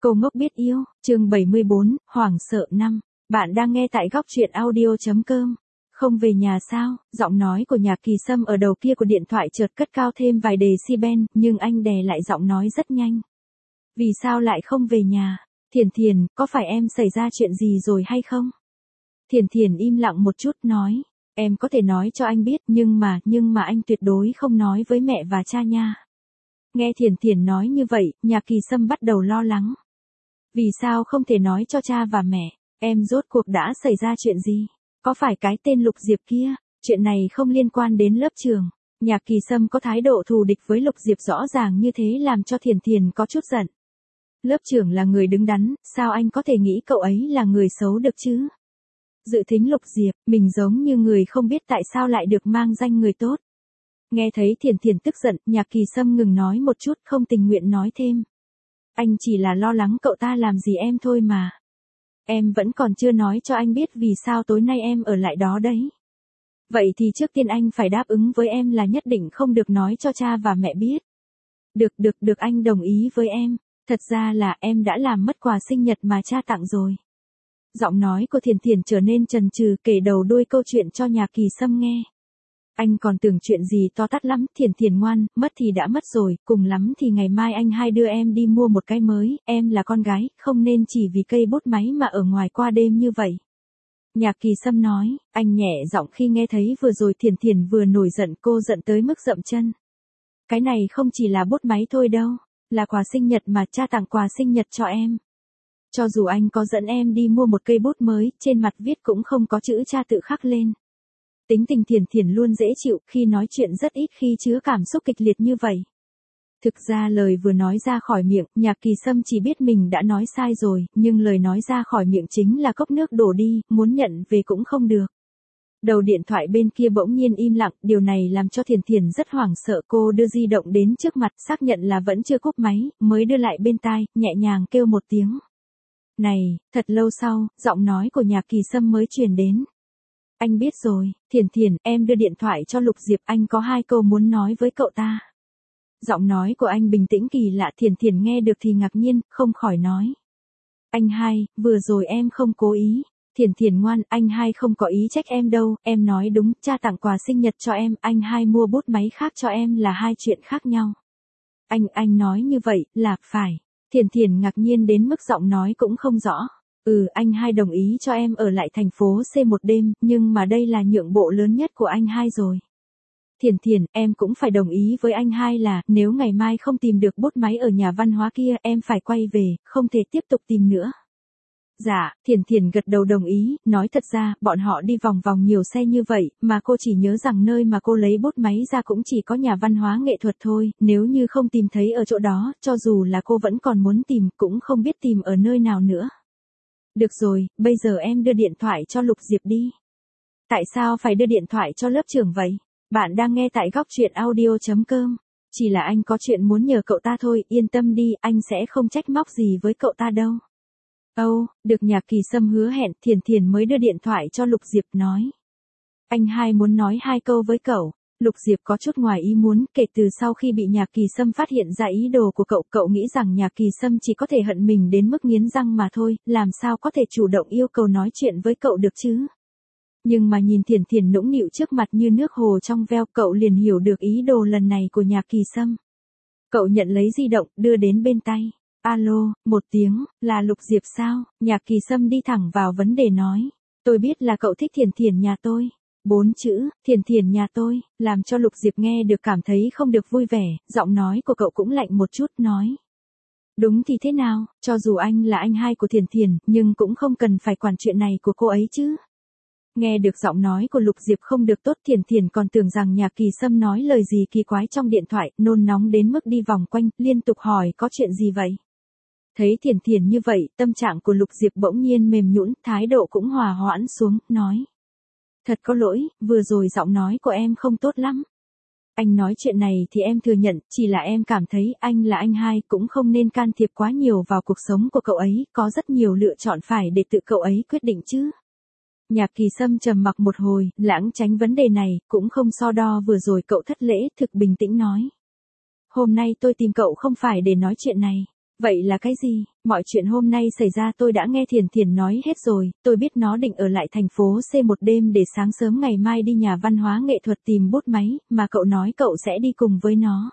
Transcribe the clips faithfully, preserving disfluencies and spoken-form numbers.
Cô ngốc biết yêu, chương bảy mươi bốn, hoảng sợ năm. Bạn đang nghe tại góc truyện audio.com. Không về nhà sao? Giọng nói của Nhạc Kỳ Sâm ở đầu kia của điện thoại chợt cất cao thêm vài decibel, nhưng anh đè lại giọng nói rất nhanh. Vì sao lại không về nhà? Thiền Thiền, có phải em xảy ra chuyện gì rồi hay không? Thiền Thiền im lặng một chút nói. Em có thể nói cho anh biết nhưng mà, nhưng mà anh tuyệt đối không nói với mẹ và cha nha. Nghe Thiền Thiền nói như vậy, Nhạc Kỳ Sâm bắt đầu lo lắng. Vì sao không thể nói cho cha và mẹ? Em rốt cuộc đã xảy ra chuyện gì? Có phải cái tên Lục Diệp kia? Chuyện này không liên quan đến lớp trường. Nhạc Kỳ Sâm có thái độ thù địch với Lục Diệp rõ ràng như thế làm cho Thiền Thiền có chút giận. Lớp trưởng là người đứng đắn, sao anh có thể nghĩ cậu ấy là người xấu được chứ? Dự thính Lục Diệp, mình giống như người không biết tại sao lại được mang danh người tốt. Nghe thấy Thiền Thiền tức giận, Nhạc Kỳ Sâm ngừng nói một chút, không tình nguyện nói thêm. Anh chỉ là lo lắng cậu ta làm gì em thôi mà. Em vẫn còn chưa nói cho anh biết vì sao tối nay em ở lại đó đấy. Vậy thì trước tiên anh phải đáp ứng với em là nhất định không được nói cho cha và mẹ biết. Được được được anh đồng ý với em. Thật ra là em đã làm mất quà sinh nhật mà cha tặng rồi. Giọng nói của Thiền Thiền trở nên chần chừ kể đầu đuôi câu chuyện cho Nhạc Kỳ Sâm nghe. Anh còn tưởng chuyện gì to tát lắm, Thiền Thiền ngoan, mất thì đã mất rồi, cùng lắm thì ngày mai anh hai đưa em đi mua một cái mới, em là con gái, không nên chỉ vì cây bút máy mà ở ngoài qua đêm như vậy. Nhạc Kỳ Sâm nói, anh nhẹ giọng khi nghe thấy vừa rồi Thiền Thiền vừa nổi giận, cô giận tới mức dậm chân. Cái này không chỉ là bút máy thôi đâu, là quà sinh nhật mà cha tặng quà sinh nhật cho em. Cho dù anh có dẫn em đi mua một cây bút mới, trên mặt viết cũng không có chữ cha tự khắc lên. Tính tình Thiền Thiền luôn dễ chịu, khi nói chuyện rất ít khi chứa cảm xúc kịch liệt như vậy. Thực ra lời vừa nói ra khỏi miệng, Nhạc Kỳ Sâm chỉ biết mình đã nói sai rồi, nhưng lời nói ra khỏi miệng chính là cốc nước đổ đi, muốn nhận về cũng không được. Đầu điện thoại bên kia bỗng nhiên im lặng, điều này làm cho Thiền Thiền rất hoảng sợ. Cô đưa di động đến trước mặt, xác nhận là vẫn chưa cúp máy, mới đưa lại bên tai, nhẹ nhàng kêu một tiếng. Này, thật lâu sau, giọng nói của Nhạc Kỳ Sâm mới truyền đến. Anh biết rồi, Thiền Thiền, em đưa điện thoại cho Lục Diệp, anh có hai câu muốn nói với cậu ta. Giọng nói của anh bình tĩnh kỳ lạ, Thiền Thiền nghe được thì ngạc nhiên, không khỏi nói. Anh hai, vừa rồi em không cố ý. Thiền Thiền ngoan, anh hai không có ý trách em đâu, em nói đúng, cha tặng quà sinh nhật cho em, anh hai mua bút máy khác cho em là hai chuyện khác nhau. Anh, anh nói như vậy, là phải. Thiền Thiền ngạc nhiên đến mức giọng nói cũng không rõ. Ừ, anh hai đồng ý cho em ở lại thành phố C một đêm, nhưng mà đây là nhượng bộ lớn nhất của anh hai rồi. Thiền Thiền, em cũng phải đồng ý với anh hai là, nếu ngày mai không tìm được bút máy ở nhà văn hóa kia, em phải quay về, không thể tiếp tục tìm nữa. Dạ, Thiền Thiền gật đầu đồng ý, nói thật ra, bọn họ đi vòng vòng nhiều xe như vậy, mà cô chỉ nhớ rằng nơi mà cô lấy bút máy ra cũng chỉ có nhà văn hóa nghệ thuật thôi, nếu như không tìm thấy ở chỗ đó, cho dù là cô vẫn còn muốn tìm, cũng không biết tìm ở nơi nào nữa. Được rồi, bây giờ em đưa điện thoại cho Lục Diệp đi. Tại sao phải đưa điện thoại cho lớp trưởng vậy? Bạn đang nghe tại góc truyện audio.com. Chỉ là anh có chuyện muốn nhờ cậu ta thôi, yên tâm đi, anh sẽ không trách móc gì với cậu ta đâu. Âu, oh, được Nhạc Kỳ Sâm hứa hẹn, Thiền Thiền mới đưa điện thoại cho Lục Diệp nói. Anh hai muốn nói hai câu với cậu. Lục Diệp có chút ngoài ý muốn, kể từ sau khi bị Nhạc Kỳ Sâm phát hiện ra ý đồ của cậu, cậu nghĩ rằng Nhạc Kỳ Sâm chỉ có thể hận mình đến mức nghiến răng mà thôi, làm sao có thể chủ động yêu cầu nói chuyện với cậu được chứ. Nhưng mà nhìn Thiền Thiền nũng nịu trước mặt như nước hồ trong veo, cậu liền hiểu được ý đồ lần này của Nhạc Kỳ Sâm. Cậu nhận lấy di động, đưa đến bên tay. Alo, một tiếng, là Lục Diệp sao? Nhạc Kỳ Sâm đi thẳng vào vấn đề nói. Tôi biết là cậu thích Thiền Thiền nhà tôi. Bốn chữ, Thiền Thiền nhà tôi, làm cho Lục Diệp nghe được cảm thấy không được vui vẻ, giọng nói của cậu cũng lạnh một chút, nói. Đúng thì thế nào, cho dù anh là anh hai của Thiền Thiền, nhưng cũng không cần phải quản chuyện này của cô ấy chứ. Nghe được giọng nói của Lục Diệp không được tốt, Thiền Thiền còn tưởng rằng Nhạc Kỳ Sâm nói lời gì kỳ quái trong điện thoại, nôn nóng đến mức đi vòng quanh, liên tục hỏi có chuyện gì vậy. Thấy Thiền Thiền như vậy, tâm trạng của Lục Diệp bỗng nhiên mềm nhũn, thái độ cũng hòa hoãn xuống, nói. Thật có lỗi, vừa rồi giọng nói của em không tốt lắm. Anh nói chuyện này thì em thừa nhận, chỉ là em cảm thấy anh là anh hai cũng không nên can thiệp quá nhiều vào cuộc sống của cậu ấy, có rất nhiều lựa chọn phải để tự cậu ấy quyết định chứ. Nhạc Kỳ Sâm trầm mặc một hồi, lãng tránh vấn đề này, cũng không so đo vừa rồi cậu thất lễ, thực bình tĩnh nói. Hôm nay tôi tìm cậu không phải để nói chuyện này. Vậy là cái gì? Mọi chuyện hôm nay xảy ra tôi đã nghe Thiền Thiền nói hết rồi, tôi biết nó định ở lại thành phố C một đêm để sáng sớm ngày mai đi nhà văn hóa nghệ thuật tìm bút máy, mà cậu nói cậu sẽ đi cùng với nó.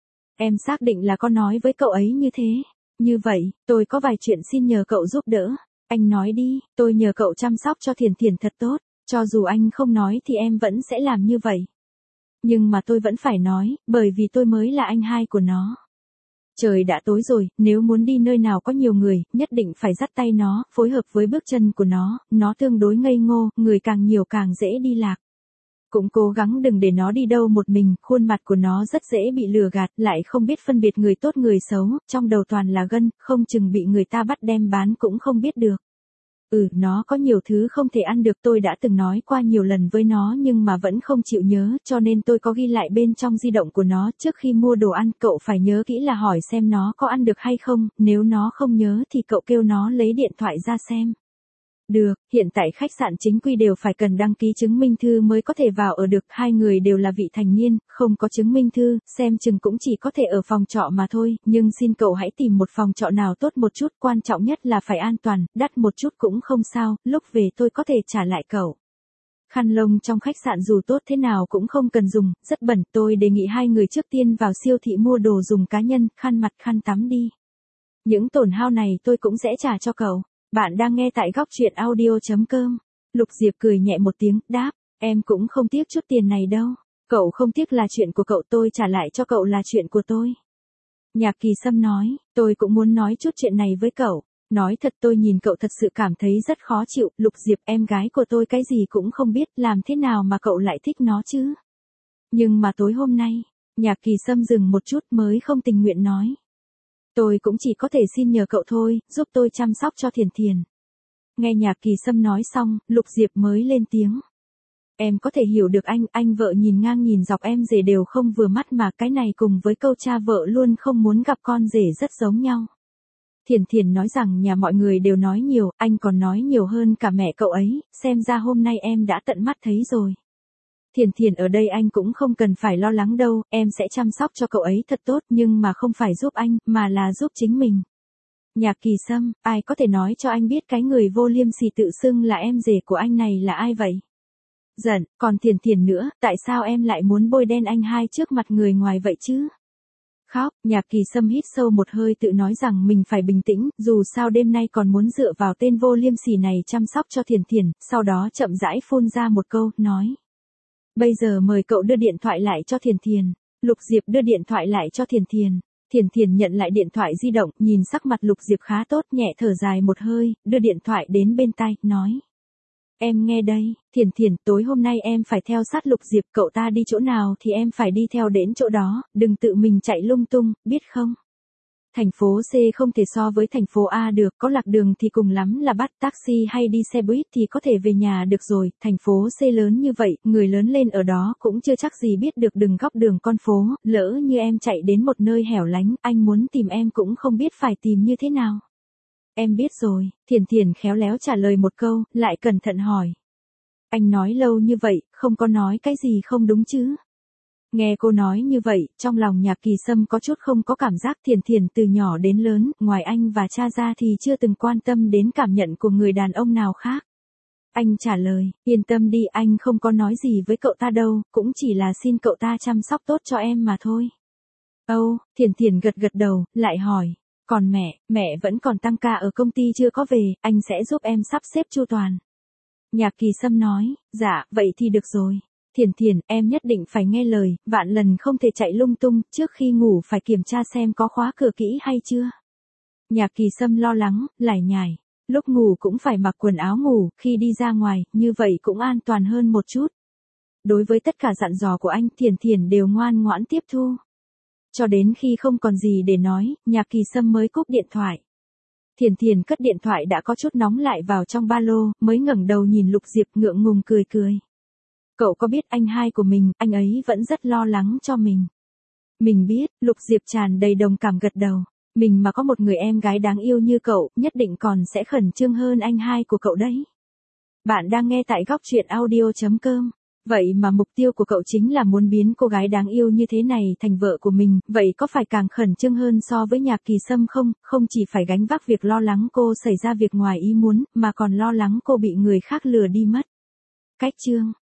Em xác định là có nói với cậu ấy như thế. Như vậy, tôi có vài chuyện xin nhờ cậu giúp đỡ. Anh nói đi, tôi nhờ cậu chăm sóc cho Thiền Thiền thật tốt, cho dù anh không nói thì em vẫn sẽ làm như vậy. Nhưng mà tôi vẫn phải nói, bởi vì tôi mới là anh hai của nó. Trời đã tối rồi, nếu muốn đi nơi nào có nhiều người, nhất định phải dắt tay nó, phối hợp với bước chân của nó, nó tương đối ngây ngô, người càng nhiều càng dễ đi lạc. Cũng cố gắng đừng để nó đi đâu một mình, khuôn mặt của nó rất dễ bị lừa gạt, lại không biết phân biệt người tốt người xấu, trong đầu toàn là gân, không chừng bị người ta bắt đem bán cũng không biết được. Ừ, nó có nhiều thứ không thể ăn được, tôi đã từng nói qua nhiều lần với nó nhưng mà vẫn không chịu nhớ, cho nên tôi có ghi lại bên trong di động của nó, trước khi mua đồ ăn cậu phải nhớ kỹ là hỏi xem nó có ăn được hay không, nếu nó không nhớ thì cậu kêu nó lấy điện thoại ra xem. Được, hiện tại khách sạn chính quy đều phải cần đăng ký chứng minh thư mới có thể vào ở được, hai người đều là vị thành niên, không có chứng minh thư, xem chừng cũng chỉ có thể ở phòng trọ mà thôi, nhưng xin cậu hãy tìm một phòng trọ nào tốt một chút, quan trọng nhất là phải an toàn, đắt một chút cũng không sao, lúc về tôi có thể trả lại cậu. Khăn lông trong khách sạn dù tốt thế nào cũng không cần dùng, rất bẩn, tôi đề nghị hai người trước tiên vào siêu thị mua đồ dùng cá nhân, khăn mặt khăn tắm đi. Những tổn hao này tôi cũng sẽ trả cho cậu. Bạn đang nghe tại góc truyện audio chấm com. Lục Diệp cười nhẹ một tiếng, đáp, em cũng không tiếc chút tiền này đâu. Cậu không tiếc là chuyện của cậu, tôi trả lại cho cậu là chuyện của tôi. Nhạc Kỳ Sâm nói, tôi cũng muốn nói chút chuyện này với cậu. Nói thật tôi nhìn cậu thật sự cảm thấy rất khó chịu, Lục Diệp em gái của tôi cái gì cũng không biết, làm thế nào mà cậu lại thích nó chứ. Nhưng mà tối hôm nay, Nhạc Kỳ Sâm dừng một chút mới không tình nguyện nói. Tôi cũng chỉ có thể xin nhờ cậu thôi, giúp tôi chăm sóc cho Thiền Thiền. Nghe Nhạc Kỳ Sâm nói xong, Lục Diệp mới lên tiếng. Em có thể hiểu được anh, anh vợ nhìn ngang nhìn dọc em rể đều không vừa mắt mà cái này cùng với câu cha vợ luôn không muốn gặp con rể rất giống nhau. Thiền Thiền nói rằng nhà mọi người đều nói nhiều, anh còn nói nhiều hơn cả mẹ cậu ấy, xem ra hôm nay em đã tận mắt thấy rồi. Thiền Thiền ở đây anh cũng không cần phải lo lắng đâu, em sẽ chăm sóc cho cậu ấy thật tốt nhưng mà không phải giúp anh, mà là giúp chính mình. Nhạc Kỳ Sâm, ai có thể nói cho anh biết cái người vô liêm sỉ tự xưng là em rể của anh này là ai vậy? Giận, còn Thiền Thiền nữa, tại sao em lại muốn bôi đen anh hai trước mặt người ngoài vậy chứ? Khóc, Nhạc Kỳ Sâm hít sâu một hơi tự nói rằng mình phải bình tĩnh, dù sao đêm nay còn muốn dựa vào tên vô liêm sỉ này chăm sóc cho Thiền Thiền, sau đó chậm rãi phun ra một câu, nói. Bây giờ mời cậu đưa điện thoại lại cho Thiền Thiền. Lục Diệp đưa điện thoại lại cho Thiền Thiền. Thiền Thiền nhận lại điện thoại di động, nhìn sắc mặt Lục Diệp khá tốt, nhẹ thở dài một hơi, đưa điện thoại đến bên tai, nói. Em nghe đây, Thiền Thiền, tối hôm nay em phải theo sát Lục Diệp, cậu ta đi chỗ nào thì em phải đi theo đến chỗ đó, đừng tự mình chạy lung tung, biết không? Thành phố C không thể so với thành phố A được, có lạc đường thì cùng lắm là bắt taxi hay đi xe buýt thì có thể về nhà được rồi, thành phố C lớn như vậy, người lớn lên ở đó cũng chưa chắc gì biết được đường góc đường con phố, lỡ như em chạy đến một nơi hẻo lánh, anh muốn tìm em cũng không biết phải tìm như thế nào. Em biết rồi, Thiền Thiền khéo léo trả lời một câu, lại cẩn thận hỏi. Anh nói lâu như vậy, không có nói cái gì không đúng chứ? Nghe cô nói như vậy, trong lòng Nhạc Kỳ Sâm có chút không có cảm giác. Thiền Thiền từ nhỏ đến lớn, ngoài anh và cha ra thì chưa từng quan tâm đến cảm nhận của người đàn ông nào khác. Anh trả lời, yên tâm đi, anh không có nói gì với cậu ta đâu, cũng chỉ là xin cậu ta chăm sóc tốt cho em mà thôi. Âu, Thiền Thiền gật gật đầu, lại hỏi, còn mẹ, mẹ vẫn còn tăng ca ở công ty chưa có về, anh sẽ giúp em sắp xếp chu toàn. Nhạc Kỳ Sâm nói, dạ, vậy thì được rồi. Thiền Thiền, em nhất định phải nghe lời, vạn lần không thể chạy lung tung, trước khi ngủ phải kiểm tra xem có khóa cửa kỹ hay chưa. Nhạc Kỳ Sâm lo lắng, lải nhải, lúc ngủ cũng phải mặc quần áo ngủ, khi đi ra ngoài, như vậy cũng an toàn hơn một chút. Đối với tất cả dặn dò của anh, Thiền Thiền đều ngoan ngoãn tiếp thu. Cho đến khi không còn gì để nói, Nhạc Kỳ Sâm mới cúp điện thoại. Thiền Thiền cất điện thoại đã có chút nóng lại vào trong ba lô, mới ngẩng đầu nhìn Lục Diệp ngượng ngùng cười cười. Cậu có biết anh hai của mình, anh ấy vẫn rất lo lắng cho mình. Mình biết, Lục Diệp tràn đầy đồng cảm gật đầu. Mình mà có một người em gái đáng yêu như cậu, nhất định còn sẽ khẩn trương hơn anh hai của cậu đấy. Bạn đang nghe tại góc truyện audio chấm com. Vậy mà mục tiêu của cậu chính là muốn biến cô gái đáng yêu như thế này thành vợ của mình, vậy có phải càng khẩn trương hơn so với Nhạc Kỳ Sâm không? Không chỉ phải gánh vác việc lo lắng cô xảy ra việc ngoài ý muốn, mà còn lo lắng cô bị người khác lừa đi mất. Cách chương